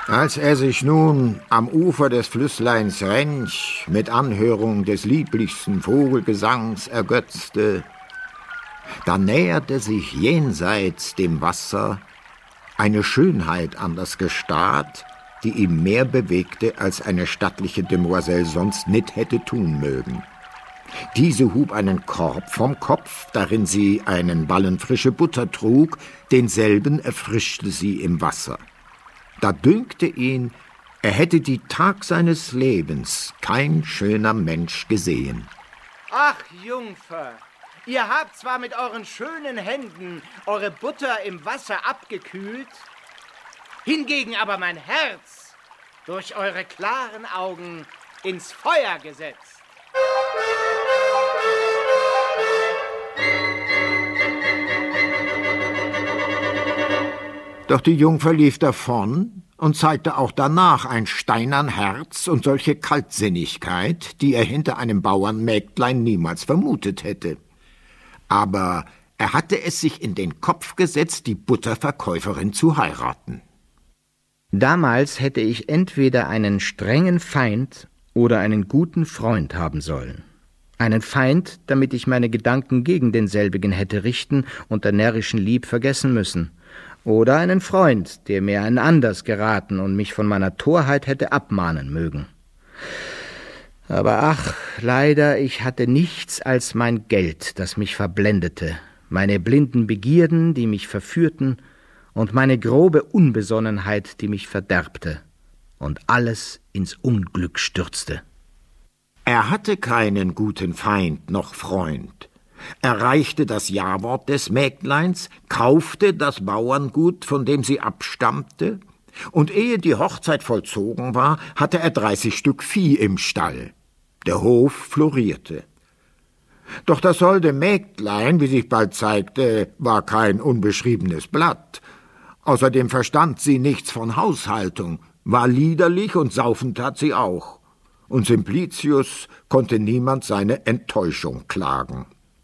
Als er sich nun am Ufer des Flüssleins Rench mit Anhörung des lieblichsten Vogelgesangs ergötzte, da näherte sich jenseits dem Wasser eine Schönheit an das Gestad, die ihm mehr bewegte, als eine stattliche Demoiselle sonst nicht hätte tun mögen. Diese hub einen Korb vom Kopf, darin sie einen Ballen frische Butter trug, denselben erfrischte sie im Wasser. Da dünkte ihn, er hätte die Tag seines Lebens kein schöner Mensch gesehen. Ach, Jungfer, ihr habt zwar mit euren schönen Händen eure Butter im Wasser abgekühlt, hingegen aber mein Herz durch eure klaren Augen ins Feuer gesetzt. Doch die Jungfer lief davon und zeigte auch danach ein steinern Herz und solche Kaltsinnigkeit, die er hinter einem Bauernmägdlein niemals vermutet hätte. Aber er hatte es sich in den Kopf gesetzt, die Butterverkäuferin zu heiraten. Damals hätte ich entweder einen strengen Feind oder einen guten Freund haben sollen. Einen Feind, damit ich meine Gedanken gegen denselbigen hätte richten und der närrischen Lieb vergessen müssen. Oder einen Freund, der mir ein anders geraten und mich von meiner Torheit hätte abmahnen mögen. Aber ach, leider, ich hatte nichts als mein Geld, das mich verblendete, meine blinden Begierden, die mich verführten, und meine grobe Unbesonnenheit, die mich verderbte und alles ins Unglück stürzte. Er hatte keinen guten Feind noch Freund. Er reichte das Jawort des Mägdleins, kaufte das Bauerngut, von dem sie abstammte, und ehe die Hochzeit vollzogen war, hatte er 30 Stück Vieh im Stall. Der Hof florierte. Doch das holde Mägdlein, wie sich bald zeigte, war kein unbeschriebenes Blatt. Außerdem verstand sie nichts von Haushaltung, war liederlich und saufen tat sie auch. Und Simplicius konnte niemand seine Enttäuschung klagen.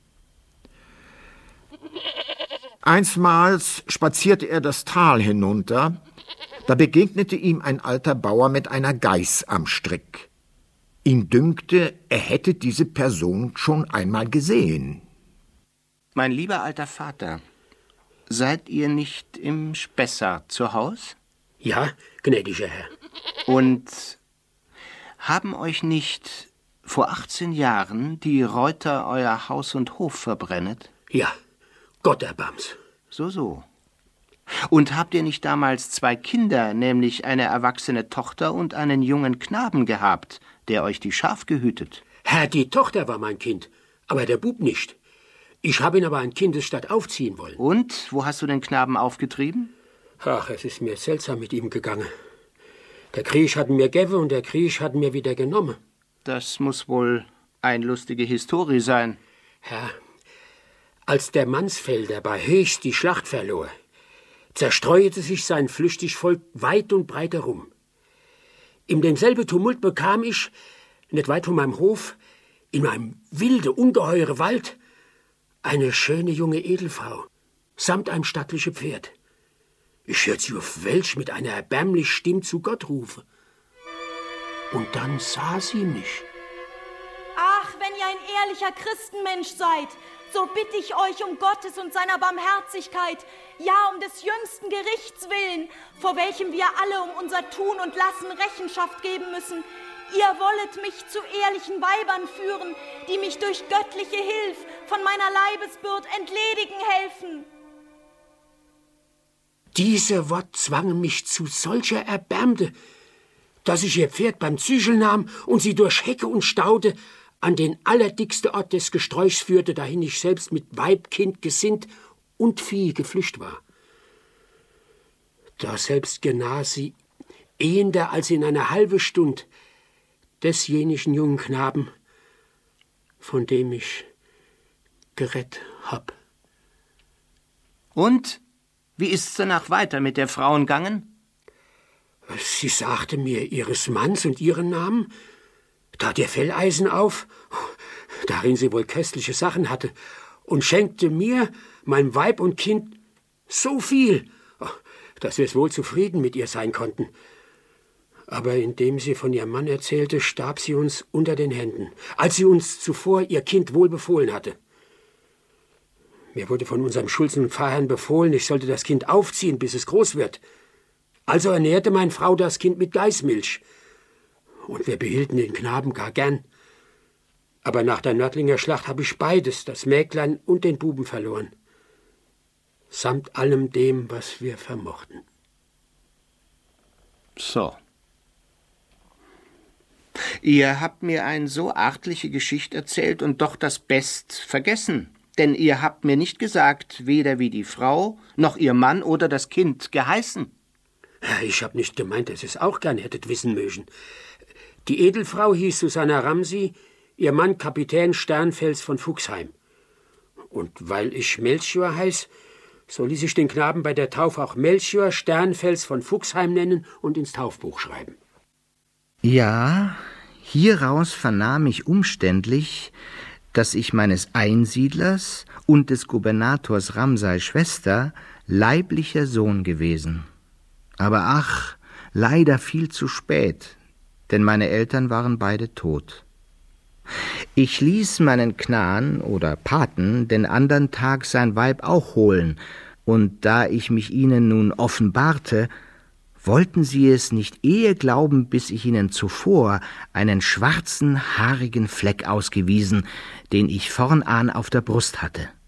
Einsmals spazierte er das Tal hinunter, da begegnete ihm ein alter Bauer mit einer Geiß am Strick. Ihm dünkte, er hätte diese Person schon einmal gesehen. Mein lieber alter Vater, seid ihr nicht im Spessart zu Haus? Ja, gnädiger Herr. Und haben euch nicht vor 18 Jahren die Reuter euer Haus und Hof verbrennet? Ja, Gott erbarm's. So. Und habt ihr nicht damals 2 Kinder, nämlich eine erwachsene Tochter und einen jungen Knaben gehabt, der euch die Schaf gehütet? Herr, die Tochter war mein Kind, aber der Bub nicht. Ich habe ihn aber an Kindesstatt aufziehen wollen. Und, wo hast du den Knaben aufgetrieben? Ach, es ist mir seltsam mit ihm gegangen. Der Krieg hat mir gegeben und der Krieg hat mir wieder genommen. Das muss wohl eine lustige Historie sein. Herr, als der Mansfelder bei Höchst die Schlacht verlor, zerstreuete sich sein flüchtig Volk weit und breit herum. In demselben Tumult bekam ich, nicht weit von meinem Hof, in einem wilde, ungeheure Wald, eine schöne junge Edelfrau, samt einem stattlichen Pferd. Ich hörte sie auf Welsch mit einer erbärmlichen Stimme zu Gott rufen. Und dann sah sie mich. Ach, wenn ihr ein ehrlicher Christenmensch seid, so bitte ich euch um Gottes und seiner Barmherzigkeit, ja um des jüngsten Gerichts willen, vor welchem wir alle um unser Tun und Lassen Rechenschaft geben müssen. Ihr wollet mich zu ehrlichen Weibern führen, die mich durch göttliche Hilf von meiner Leibesbürd entledigen helfen. Diese Wort zwangen mich zu solcher Erbärmde, dass ich ihr Pferd beim Zügel nahm und sie durch Hecke und Staude an den allerdicksten Ort des Gesträuchs führte, dahin ich selbst mit Weib, Kind, Gesind und Vieh geflücht war. Da selbst genas sie, ehender als in einer halben Stunde, desjenigen jungen Knaben, von dem ich gerettet hab. Und? Wie ist's danach weiter mit der Frauen gegangen? Sie sagte mir ihres Manns und ihren Namen, tat ihr Felleisen auf, darin sie wohl köstliche Sachen hatte, und schenkte mir, mein Weib und Kind, so viel, dass wir es wohl zufrieden mit ihr sein konnten. Aber indem sie von ihrem Mann erzählte, starb sie uns unter den Händen, als sie uns zuvor ihr Kind wohl befohlen hatte. Mir wurde von unserem Schulzen und Pfarrherrn befohlen, ich sollte das Kind aufziehen, bis es groß wird. Also ernährte meine Frau das Kind mit Geißmilch. Und wir behielten den Knaben gar gern. Aber nach der Nördlinger Schlacht habe ich beides, das Mäglein und den Buben, verloren. Samt allem dem, was wir vermochten. So. Ihr habt mir eine so artliche Geschichte erzählt und doch das Best vergessen. Denn ihr habt mir nicht gesagt, weder wie die Frau, noch ihr Mann oder das Kind geheißen. Ja, ich hab nicht gemeint, dass ihr es auch gern hättet wissen mögen. Die Edelfrau hieß Susanna Ramsey, ihr Mann Kapitän Sternfels von Fuchsheim. Und weil ich Melchior heiß, so ließ ich den Knaben bei der Taufe auch Melchior Sternfels von Fuchsheim nennen und ins Taufbuch schreiben. Ja, hieraus vernahm ich umständlich, dass ich meines Einsiedlers und des Gubernators Ramsay Schwester leiblicher Sohn gewesen. Aber ach, leider viel zu spät, denn meine Eltern waren beide tot. Ich ließ meinen Knaen oder Paten den andern Tag sein Weib auch holen, und da ich mich ihnen nun offenbarte, wollten sie es nicht ehe glauben, bis ich ihnen zuvor einen schwarzen, haarigen Fleck ausgewiesen, den ich vornan auf der Brust hatte.